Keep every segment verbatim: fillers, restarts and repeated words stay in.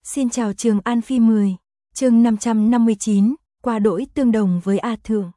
Xin chào Trường An Phi mười, chương năm trăm năm mươi chín, qua đỗi tương đồng với A Thượng.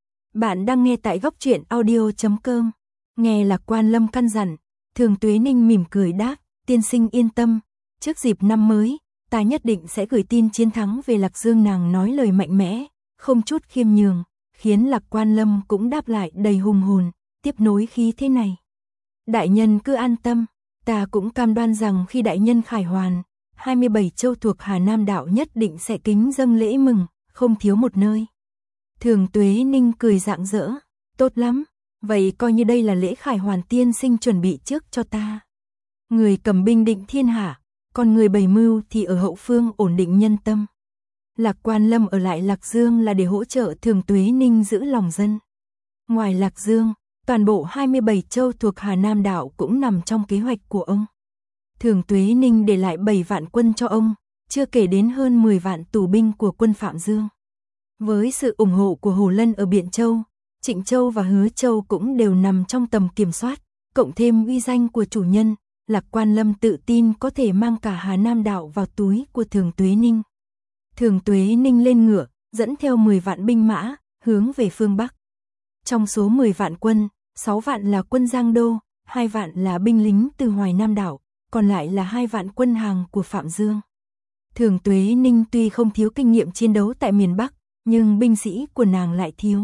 Bạn đang nghe tại góc truyện audio chấm com. Nghe Lạc Quan Lâm căn dặn, Thường Tuế Ninh mỉm cười đáp, tiên sinh yên tâm, trước dịp năm mới, ta nhất định sẽ gửi tin chiến thắng về Lạc Dương. Nàng nói lời mạnh mẽ, không chút khiêm nhường, khiến Lạc Quan Lâm cũng đáp lại đầy hùng hồn, tiếp nối khí thế này. Đại nhân cứ an tâm, ta cũng cam đoan rằng khi đại nhân khải hoàn, hai mươi bảy châu thuộc Hà Nam đạo nhất định sẽ kính dâng lễ mừng, không thiếu một nơi. Thường Tuế Ninh cười rạng rỡ, tốt lắm, vậy coi như đây là lễ khải hoàn tiên sinh chuẩn bị trước cho ta. Người cầm binh định thiên hạ, còn người bày mưu thì ở hậu phương ổn định nhân tâm. Lạc Quan Lâm ở lại Lạc Dương là để hỗ trợ Thường Tuế Ninh giữ lòng dân. Ngoài Lạc Dương, toàn bộ hai mươi bảy châu thuộc Hà Nam đạo cũng nằm trong kế hoạch của ông. Thường Tuế Ninh để lại bảy vạn quân cho ông, chưa kể đến hơn mười vạn tù binh của quân Phạm Dương. Với sự ủng hộ của Hồ Lân ở Biện Châu, Trịnh Châu và Hứa Châu cũng đều nằm trong tầm kiểm soát, cộng thêm uy danh của chủ nhân, Lạc Quan Lâm tự tin có thể mang cả Hà Nam đạo vào túi của Thường Tuế Ninh. Thường Tuế Ninh lên ngựa, dẫn theo mười vạn binh mã, hướng về phương Bắc. Trong số mười vạn quân, sáu vạn là quân Giang Đô, hai vạn là binh lính từ Hoài Nam đảo, còn lại là hai vạn quân hàng của Phạm Dương. Thường Tuế Ninh tuy không thiếu kinh nghiệm chiến đấu tại miền Bắc, nhưng binh sĩ của nàng lại thiếu.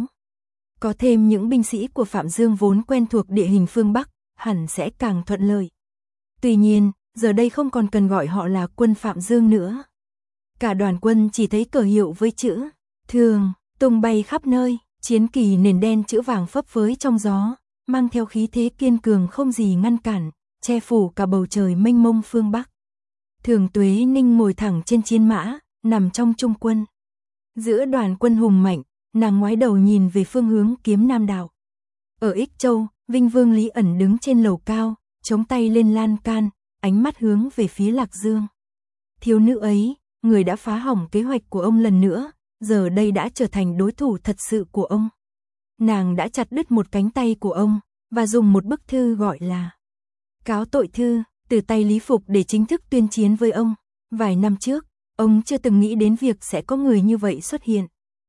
Có thêm những binh sĩ của Phạm Dương vốn quen thuộc địa hình phương Bắc, hẳn sẽ càng thuận lợi. Tuy nhiên, giờ đây không còn cần gọi họ là quân Phạm Dương nữa. Cả đoàn quân chỉ thấy cờ hiệu với chữ Thường tung bay khắp nơi, chiến kỳ nền đen chữ vàng phấp phới trong gió, mang theo khí thế kiên cường không gì ngăn cản, che phủ cả bầu trời mênh mông phương Bắc. Thường Tuế Ninh ngồi thẳng trên chiến mã, nằm trong trung quân. Giữa đoàn quân hùng mạnh, nàng ngoái đầu nhìn về phương hướng Kiếm Nam đảo. Ở Ích Châu, Vinh Vương Lý ẩn đứng trên lầu cao, chống tay lên lan can, ánh mắt hướng về phía Lạc Dương. Thiếu nữ ấy, người đã phá hỏng kế hoạch của ông lần nữa, giờ đây đã trở thành đối thủ thật sự của ông. Nàng đã chặt đứt một cánh tay của ông, và dùng một bức thư gọi là cáo tội thư, từ tay Lý Phục để chính thức tuyên chiến với ông. Vài năm trước, ông chưa từng nghĩ đến việc sẽ có người như vậy xuất hiện.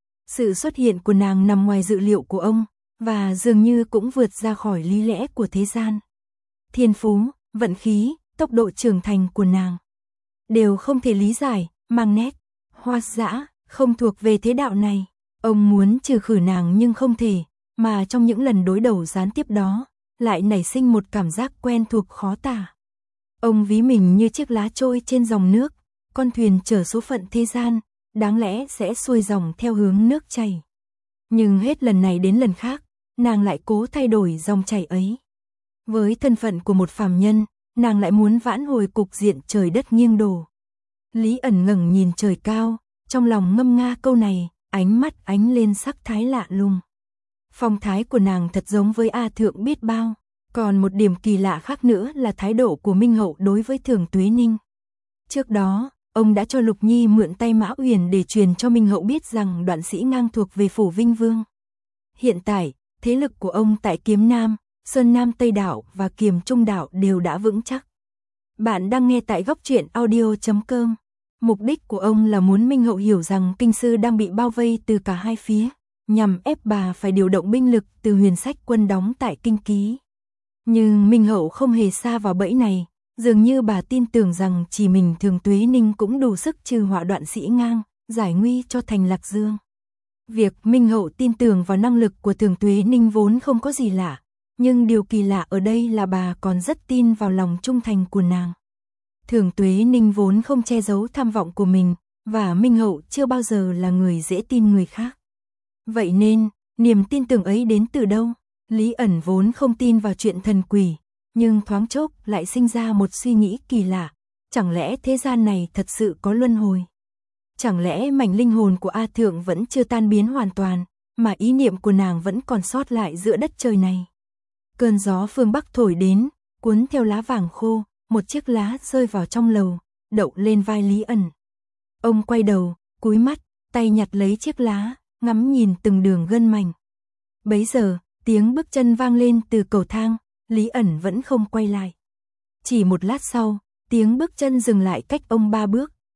Sự xuất hiện của nàng nằm ngoài dự liệu của ông, và dường như cũng vượt ra khỏi lý lẽ của thế gian. Thiên phú, vận khí, tốc độ trưởng thành của nàng đều không thể lý giải, mang nét hoang dã, không thuộc về thế đạo này. Ông muốn trừ khử nàng nhưng không thể, mà trong những lần đối đầu gián tiếp đó, lại nảy sinh một cảm giác quen thuộc khó tả. Ông ví mình như chiếc lá trôi trên dòng nước, con thuyền chở số phận thế gian, đáng lẽ sẽ xuôi dòng theo hướng nước chảy. Nhưng hết lần này đến lần khác, nàng lại cố thay đổi dòng chảy ấy. Với thân phận của một phàm nhân, nàng lại muốn vãn hồi cục diện trời đất nghiêng đổ. Lý ẩn ngẩng nhìn trời cao, trong lòng ngâm nga câu này, ánh mắt ánh lên sắc thái lạ lùng. Phong thái của nàng thật giống với A Thượng biết bao. Còn một điểm kỳ lạ khác nữa là thái độ của Minh Hậu đối với Thường Tuế Ninh. Trước đó, ông đã cho Lục Nhi mượn tay Mã Uyển để truyền cho Minh Hậu biết rằng Đoạn Sĩ Ngang thuộc về phủ Vinh Vương. Hiện tại, thế lực của ông tại Kiếm Nam, Sơn Nam Tây Đảo và Kiềm Trung Đảo đều đã vững chắc. Bạn đang nghe tại góc truyện audio chấm com. Mục đích của ông là muốn Minh Hậu hiểu rằng kinh sư đang bị bao vây từ cả hai phía, nhằm ép bà phải điều động binh lực từ Huyền Sách quân đóng tại Kinh Ký. Nhưng Minh Hậu không hề sa vào bẫy này, dường như bà tin tưởng rằng chỉ mình Thường Tuế Ninh cũng đủ sức trừ họa Đoạn Sĩ Ngang, giải nguy cho thành Lạc Dương. Việc Minh Hậu tin tưởng vào năng lực của Thường Tuế Ninh vốn không có gì lạ, nhưng điều kỳ lạ ở đây là bà còn rất tin vào lòng trung thành của nàng. Thường Tuế Ninh vốn không che giấu tham vọng của mình, và Minh Hậu chưa bao giờ là người dễ tin người khác. Vậy nên, niềm tin tưởng ấy đến từ đâu? Lý ẩn vốn không tin vào chuyện thần quỷ, nhưng thoáng chốc lại sinh ra một suy nghĩ kỳ lạ. Chẳng lẽ thế gian này thật sự có luân hồi? Chẳng lẽ mảnh linh hồn của A Thượng vẫn chưa tan biến hoàn toàn, mà ý niệm của nàng vẫn còn sót lại giữa đất trời này? Cơn gió phương Bắc thổi đến, cuốn theo lá vàng khô, một chiếc lá rơi vào trong lầu, đậu lên vai Lý ẩn. Ông quay đầu, cúi mắt, tay nhặt lấy chiếc lá, ngắm nhìn từng đường gân mảnh. Bấy giờ, tiếng bước chân vang lên từ cầu thang, Lý ẩn vẫn không quay lại. Chỉ một lát sau, tiếng bước chân dừng lại cách ông ba bước,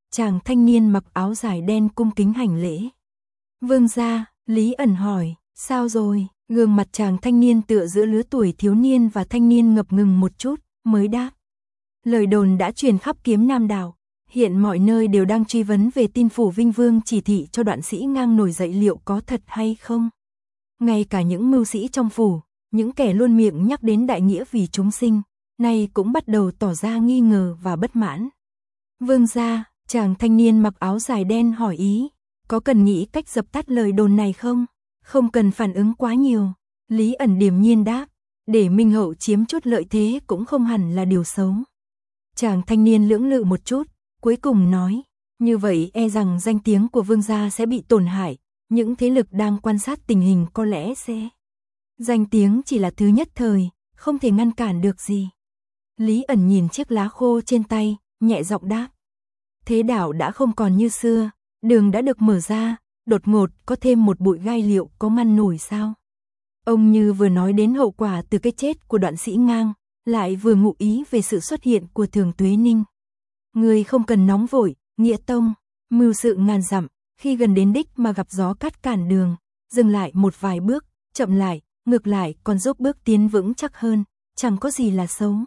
chàng thanh niên mặc áo dài đen cung kính hành lễ. Vương gia, Lý ẩn hỏi, sao rồi? Gương mặt chàng thanh niên tựa giữa lứa tuổi thiếu niên và thanh niên ngập ngừng một chút, mới đáp. Lời đồn đã truyền khắp Kiếm Nam đảo, hiện mọi nơi đều đang truy vấn về tin phủ Vinh Vương chỉ thị cho Đoạn Sĩ Ngang nổi dậy liệu có thật hay không. Ngay cả những mưu sĩ trong phủ, những kẻ luôn miệng nhắc đến đại nghĩa vì chúng sinh, nay cũng bắt đầu tỏ ra nghi ngờ và bất mãn. Vương gia, chàng thanh niên mặc áo dài đen hỏi ý, có cần nghĩ cách dập tắt lời đồn này không? Không cần phản ứng quá nhiều. Lý ẩn điềm nhiên đáp, để Minh Hậu chiếm chút lợi thế cũng không hẳn là điều xấu. Chàng thanh niên lưỡng lự một chút, cuối cùng nói, như vậy e rằng danh tiếng của vương gia sẽ bị tổn hại, những thế lực đang quan sát tình hình có lẽ sẽ... Danh tiếng chỉ là thứ nhất thời, không thể ngăn cản được gì. Lý ẩn nhìn chiếc lá khô trên tay, nhẹ giọng đáp. Thế đảo đã không còn như xưa, đường đã được mở ra, đột ngột có thêm một bụi gai liệu có ngăn nổi sao? Ông như vừa nói đến hậu quả từ cái chết của Đoạn Sĩ Ngang, lại vừa ngụ ý về sự xuất hiện của Thường Tuế Ninh. Người không cần nóng vội, Nghĩa Tông, mưu sự ngàn dặm, khi gần đến đích mà gặp gió cắt cản đường, dừng lại một vài bước, chậm lại, ngược lại còn giúp bước tiến vững chắc hơn, chẳng có gì là xấu.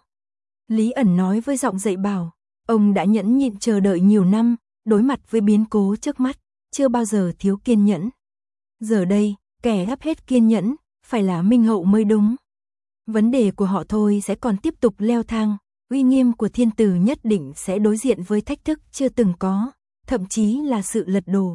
Lý ẩn nói với giọng dạy bảo, ông đã nhẫn nhịn chờ đợi nhiều năm, đối mặt với biến cố trước mắt, chưa bao giờ thiếu kiên nhẫn. Giờ đây, kẻ gấp hết kiên nhẫn, phải là Minh Hậu mới đúng. Vấn đề của họ thôi sẽ còn tiếp tục leo thang, uy nghiêm của thiên tử nhất định sẽ đối diện với thách thức chưa từng có, thậm chí là sự lật đổ.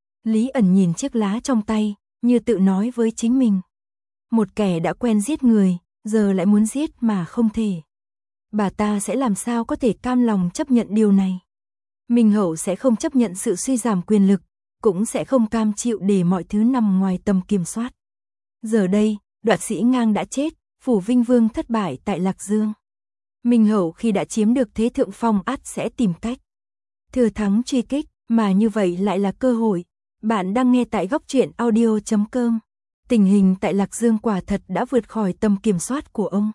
Lý ẩn nhìn chiếc lá trong tay, như tự nói với chính mình. Một kẻ đã quen giết người, giờ lại muốn giết mà không thể. Bà ta sẽ làm sao có thể cam lòng chấp nhận điều này? Minh Hậu sẽ không chấp nhận sự suy giảm quyền lực, cũng sẽ không cam chịu để mọi thứ nằm ngoài tầm kiểm soát. Giờ đây, Đoạn Sĩ Ngang đã chết, phủ Vinh Vương thất bại tại Lạc Dương. Minh Hậu khi đã chiếm được thế thượng phong ắt sẽ tìm cách thừa thắng truy kích, mà như vậy lại là cơ hội. Bạn đang nghe tại góc truyện audio chấm com. Tình hình tại Lạc Dương quả thật đã vượt khỏi tầm kiểm soát của ông.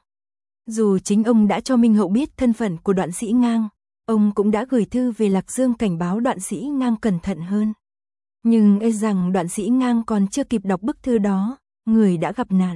Dù chính ông đã cho Minh Hậu biết thân phận của Đoạn Sĩ Ngang, ông cũng đã gửi thư về Lạc Dương cảnh báo Đoạn Sĩ Ngang cẩn thận hơn. Nhưng e rằng Đoạn Sĩ Ngang còn chưa kịp đọc bức thư đó, người đã gặp nạn.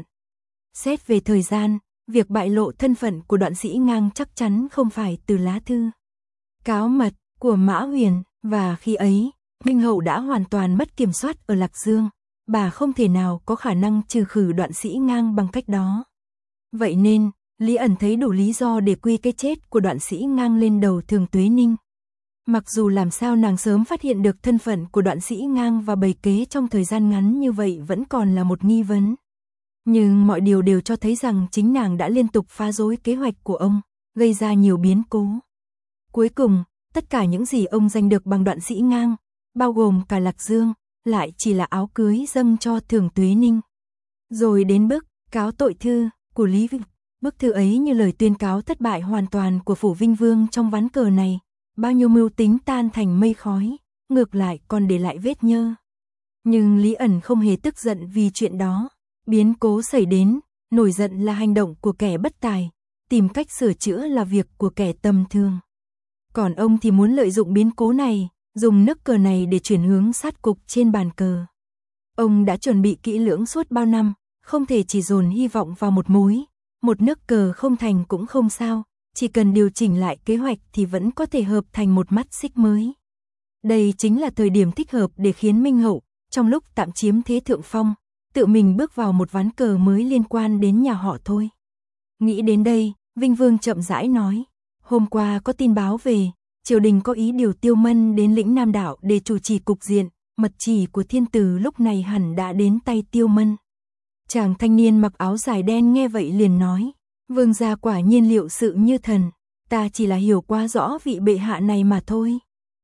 Xét về thời gian, việc bại lộ thân phận của Đoạn Sĩ Ngang chắc chắn không phải từ lá thư cáo mật của Mã Huyền, và khi ấy, Minh Hậu đã hoàn toàn mất kiểm soát ở Lạc Dương, bà không thể nào có khả năng trừ khử Đoạn Sĩ Ngang bằng cách đó. Vậy nên, Lý ẩn thấy đủ lý do để quy cái chết của Đoạn Sĩ Ngang lên đầu Thường Tuế Ninh. Mặc dù làm sao nàng sớm phát hiện được thân phận của Đoạn Sĩ Ngang và bày kế trong thời gian ngắn như vậy vẫn còn là một nghi vấn. Nhưng mọi điều đều cho thấy rằng chính nàng đã liên tục phá rối kế hoạch của ông, gây ra nhiều biến cố. Cuối cùng, tất cả những gì ông giành được bằng Đoạn Sĩ Ngang, bao gồm cả Lạc Dương, lại chỉ là áo cưới dâng cho Thường Tuế Ninh. Rồi đến bức cáo tội thư của Lý Vinh. Bức thư ấy như lời tuyên cáo thất bại hoàn toàn của phủ Vinh Vương trong ván cờ này, bao nhiêu mưu tính tan thành mây khói, ngược lại còn để lại vết nhơ. Nhưng Lý ẩn không hề tức giận vì chuyện đó, biến cố xảy đến, nổi giận là hành động của kẻ bất tài, tìm cách sửa chữa là việc của kẻ tầm thường. Còn ông thì muốn lợi dụng biến cố này, dùng nước cờ này để chuyển hướng sát cục trên bàn cờ. Ông đã chuẩn bị kỹ lưỡng suốt bao năm, không thể chỉ dồn hy vọng vào một mối. Một nước cờ không thành cũng không sao, chỉ cần điều chỉnh lại kế hoạch thì vẫn có thể hợp thành một mắt xích mới. Đây chính là thời điểm thích hợp để khiến Minh Hậu, trong lúc tạm chiếm thế thượng phong, tự mình bước vào một ván cờ mới liên quan đến nhà họ thôi. Nghĩ đến đây, Vinh Vương chậm rãi nói, hôm qua có tin báo về, triều đình có ý điều Tiêu Mân đến lĩnh Nam đảo để chủ trì cục diện, mật chỉ của thiên tử lúc này hẳn đã đến tay Tiêu Mân. Chàng thanh niên mặc áo dài đen nghe vậy liền nói, vương gia quả nhiên liệu sự như thần, ta chỉ là hiểu quá rõ vị bệ hạ này mà thôi.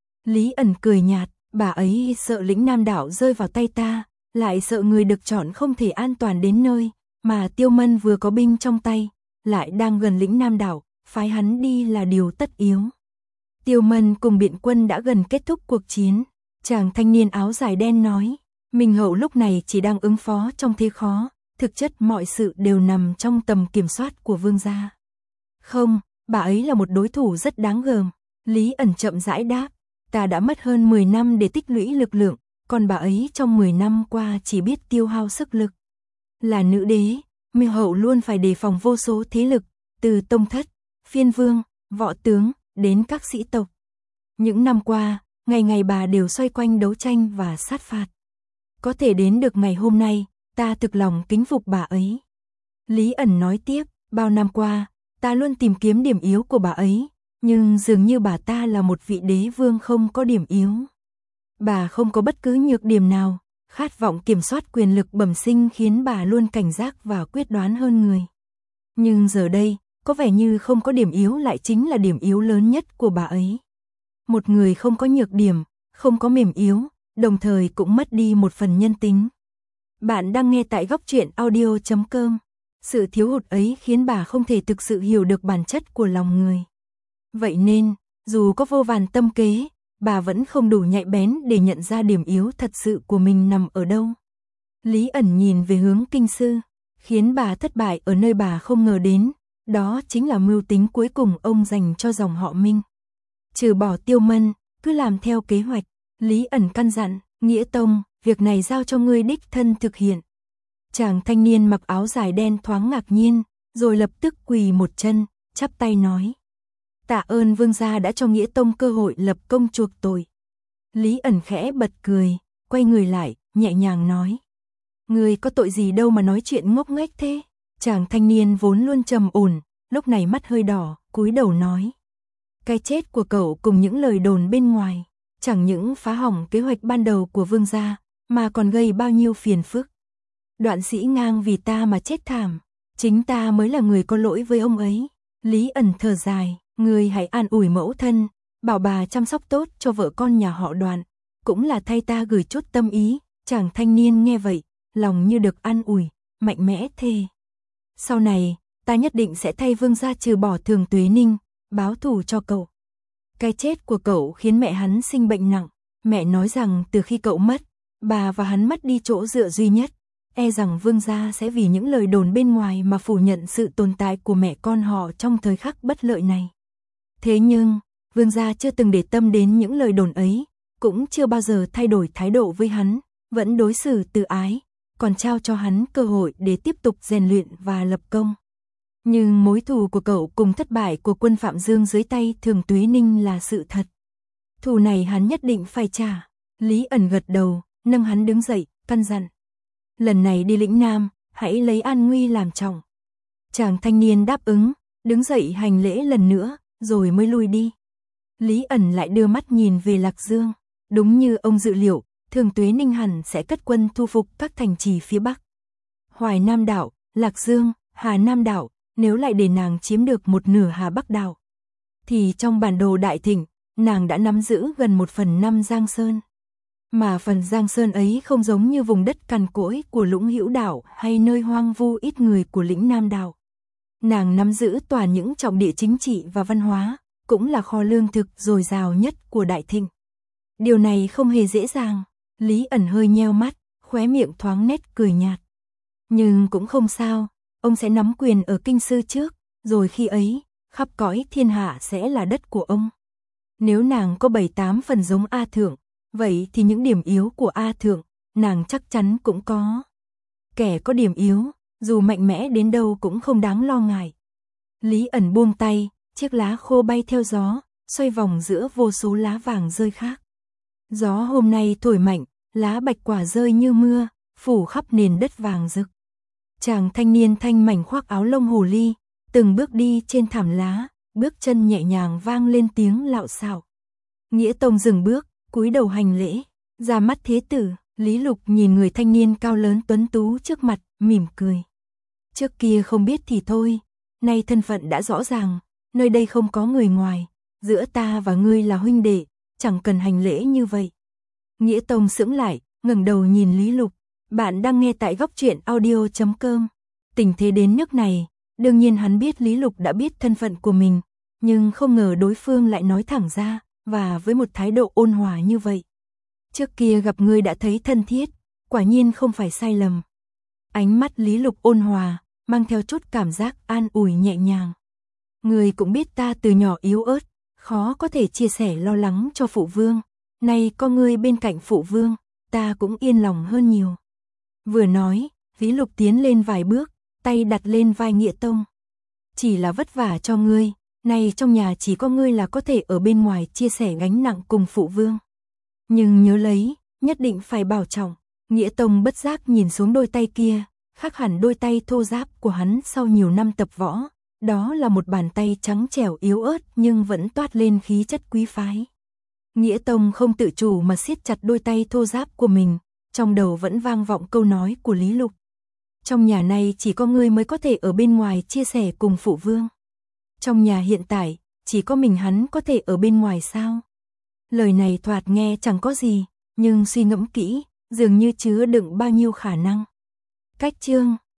Lý ẩn cười nhạt, bà ấy sợ lĩnh Nam đảo rơi vào tay ta, lại sợ người được chọn không thể an toàn đến nơi, mà Tiêu Mân vừa có binh trong tay, lại đang gần lĩnh Nam đảo, phái hắn đi là điều tất yếu. Tiêu Mân cùng biện quân đã gần kết thúc cuộc chiến, chàng thanh niên áo dài đen nói, Minh Hậu lúc này chỉ đang ứng phó trong thế khó, thực chất mọi sự đều nằm trong tầm kiểm soát của vương gia. Không, bà ấy là một đối thủ rất đáng gờm, Lý ẩn chậm rãi đáp, Ta đã mất hơn mười năm để tích lũy lực lượng, còn bà ấy trong mười năm qua chỉ biết tiêu hao sức lực. Là nữ đế, Miêu hậu luôn phải đề phòng vô số thế lực, từ tông thất, phiên vương, võ tướng, đến các sĩ tộc. Những năm qua, ngày ngày bà đều xoay quanh đấu tranh và sát phạt. Có thể đến được ngày hôm nay, ta thực lòng kính phục bà ấy. Lý ẩn nói tiếp, bao năm qua, ta luôn tìm kiếm điểm yếu của bà ấy, nhưng dường như bà ta là một vị đế vương không có điểm yếu. Bà không có bất cứ nhược điểm nào, khát vọng kiểm soát quyền lực bẩm sinh khiến bà luôn cảnh giác và quyết đoán hơn người. Nhưng giờ đây, có vẻ như không có điểm yếu lại chính là điểm yếu lớn nhất của bà ấy. Một người không có nhược điểm, không có mềm yếu, đồng thời cũng mất đi một phần nhân tính. Bạn đang nghe tại góc truyện audio chấm com. Sự thiếu hụt ấy khiến bà không thể thực sự hiểu được bản chất của lòng người. Vậy nên, dù có vô vàn tâm kế, bà vẫn không đủ nhạy bén để nhận ra điểm yếu thật sự của mình nằm ở đâu. Lý ẩn nhìn về hướng kinh sư, khiến bà thất bại ở nơi bà không ngờ đến, đó chính là mưu tính cuối cùng ông dành cho dòng họ Minh. Trừ bỏ Tiêu Mân, cứ làm theo kế hoạch. Lý ẩn căn dặn, Nghĩa Tông, việc này giao cho ngươi đích thân thực hiện. Chàng thanh niên mặc áo dài đen thoáng ngạc nhiên, rồi lập tức quỳ một chân, chắp tay nói. Tạ ơn vương gia đã cho Nghĩa Tông cơ hội lập công chuộc tội. Lý ẩn khẽ bật cười, quay người lại, nhẹ nhàng nói. Ngươi có tội gì đâu mà nói chuyện ngốc nghếch thế. Chàng thanh niên vốn luôn trầm ổn, lúc này mắt hơi đỏ, cúi đầu nói. Cái chết của cậu cùng những lời đồn bên ngoài, chẳng những phá hỏng kế hoạch ban đầu của vương gia, mà còn gây bao nhiêu phiền phức. Đoạn Sĩ Ngang vì ta mà chết thảm, chính ta mới là người có lỗi với ông ấy. Lý ẩn thở dài, ngươi hãy an ủi mẫu thân, bảo bà chăm sóc tốt cho vợ con nhà họ Đoạn, cũng là thay ta gửi chút tâm ý. Chàng thanh niên nghe vậy, lòng như được an ủi, mạnh mẽ thề. Sau này, ta nhất định sẽ thay vương gia trừ bỏ Thường Tuế Ninh, báo thù cho cậu. Cái chết của cậu khiến mẹ hắn sinh bệnh nặng, mẹ nói rằng từ khi cậu mất, bà và hắn mất đi chỗ dựa duy nhất, e rằng vương gia sẽ vì những lời đồn bên ngoài mà phủ nhận sự tồn tại của mẹ con họ trong thời khắc bất lợi này. Thế nhưng, vương gia chưa từng để tâm đến những lời đồn ấy, cũng chưa bao giờ thay đổi thái độ với hắn, vẫn đối xử từ ái, còn trao cho hắn cơ hội để tiếp tục rèn luyện và lập công. Nhưng mối thù của cậu cùng thất bại của quân Phạm Dương dưới tay Thường Tuế Ninh là sự thật. Thù này hắn nhất định phải trả. Lý ẩn gật đầu, nâng hắn đứng dậy, căn dặn. Lần này đi lĩnh Nam, hãy lấy an nguy làm trọng. Chàng thanh niên đáp ứng, đứng dậy hành lễ lần nữa, rồi mới lui đi. Lý ẩn lại đưa mắt nhìn về Lạc Dương. Đúng như ông dự liệu, Thường Tuế Ninh hẳn sẽ cất quân thu phục các thành trì phía Bắc. Hoài Nam đảo, Lạc Dương, Hà Nam đảo, nếu lại để nàng chiếm được một nửa Hà Bắc đảo, thì trong bản đồ Đại Thịnh, nàng đã nắm giữ gần một phần năm Giang Sơn. Mà phần Giang Sơn ấy không giống như vùng đất cằn cỗi của Lũng Hữu đảo hay nơi hoang vu ít người của lĩnh Nam đảo. Nàng nắm giữ toàn những trọng địa chính trị và văn hóa, cũng là kho lương thực dồi dào nhất của Đại Thịnh. Điều này không hề dễ dàng. Lý ẩn hơi nheo mắt, khóe miệng thoáng nét cười nhạt. Nhưng cũng không sao, ông sẽ nắm quyền ở kinh sư trước, rồi khi ấy, khắp cõi thiên hạ sẽ là đất của ông. Nếu nàng có bảy tám phần giống A Thượng, vậy thì những điểm yếu của A Thượng, nàng chắc chắn cũng có. Kẻ có điểm yếu, dù mạnh mẽ đến đâu cũng không đáng lo ngại. Lý ẩn buông tay, chiếc lá khô bay theo gió, xoay vòng giữa vô số lá vàng rơi khác. Gió hôm nay thổi mạnh, lá bạch quả rơi như mưa, phủ khắp nền đất vàng rực. Chàng thanh niên thanh mảnh khoác áo lông hồ ly, từng bước đi trên thảm lá, bước chân nhẹ nhàng vang lên tiếng lạo xạo. Nghĩa Tông dừng bước, cúi đầu hành lễ, ra mắt thế tử. Lý Lục nhìn người thanh niên cao lớn tuấn tú trước mặt, mỉm cười. Trước kia không biết thì thôi, nay thân phận đã rõ ràng, nơi đây không có người ngoài, giữa ta và ngươi là huynh đệ, chẳng cần hành lễ như vậy. Nghĩa Tông sững lại, ngẩng đầu nhìn Lý Lục. Bạn đang nghe tại góc truyện audio chấm com. Tình thế đến nước này, đương nhiên hắn biết Lý Lục đã biết thân phận của mình, nhưng không ngờ đối phương lại nói thẳng ra, và với một thái độ ôn hòa như vậy. Trước kia gặp ngươi đã thấy thân thiết, quả nhiên không phải sai lầm. Ánh mắt Lý Lục ôn hòa, mang theo chút cảm giác an ủi nhẹ nhàng. Ngươi cũng biết ta từ nhỏ yếu ớt, khó có thể chia sẻ lo lắng cho phụ vương. Nay có ngươi bên cạnh phụ vương, ta cũng yên lòng hơn nhiều. Vừa nói, Lý Lục tiến lên vài bước, tay đặt lên vai Nghĩa Tông. Chỉ là vất vả cho ngươi, nay trong nhà chỉ có ngươi là có thể ở bên ngoài chia sẻ gánh nặng cùng phụ vương. Nhưng nhớ lấy, nhất định phải bảo trọng. Nghĩa Tông bất giác nhìn xuống đôi tay kia, khác hẳn đôi tay thô ráp của hắn sau nhiều năm tập võ. Đó là một bàn tay trắng trẻo yếu ớt nhưng vẫn toát lên khí chất quý phái. Nghĩa Tông không tự chủ mà siết chặt đôi tay thô ráp của mình, trong đầu vẫn vang vọng câu nói của Lý Lục. Trong nhà này chỉ có ngươi mới có thể ở bên ngoài chia sẻ cùng phụ vương. Trong nhà hiện tại, chỉ có mình hắn có thể ở bên ngoài sao? Lời này thoạt nghe chẳng có gì, nhưng suy ngẫm kỹ, dường như chứa đựng bao nhiêu khả năng. Cách chương